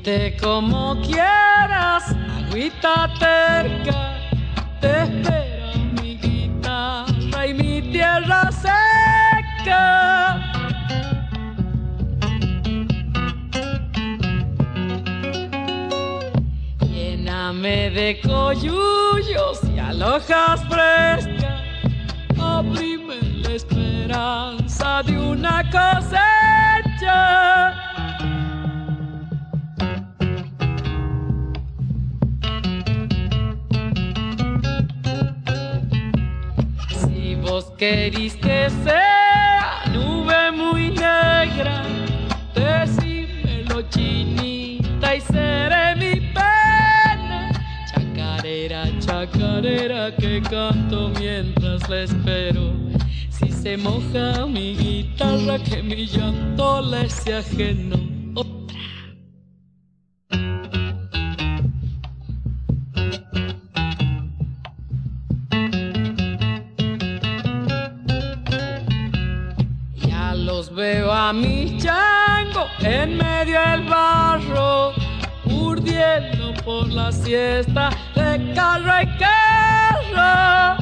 Vente como quieras, agüita terca, te espera mi guitarra y mi tierra seca. Lléname de coyullos y alojas frescas, abrime la esperanza de una cosecha. Si vos querís que sea nube muy negra, decímelo, chinita, y seré mi pena. Chacarera, chacarera, que canto mientras la espero. Si se moja mi guitarra, que mi llanto le sea ajeno. Ya los veo a mi chango en medio del barro, urdiendo por la siesta de carro y carro.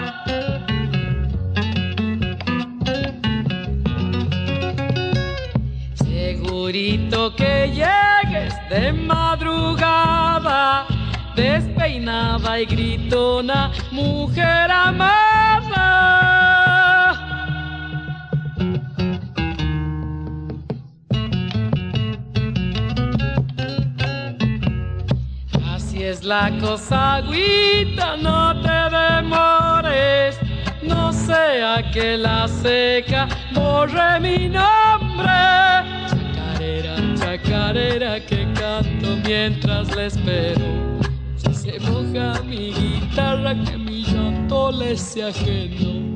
Segurito que llegues de madrugada, despeinada y gritona, mujer amada. Así es la cosa, agüita, no te demores, no sea que la seca borre mi nombre. Chacarera, chacarera, que canto mientras la espero. Si se moja mi guitarra, que mi llanto le sea ajeno.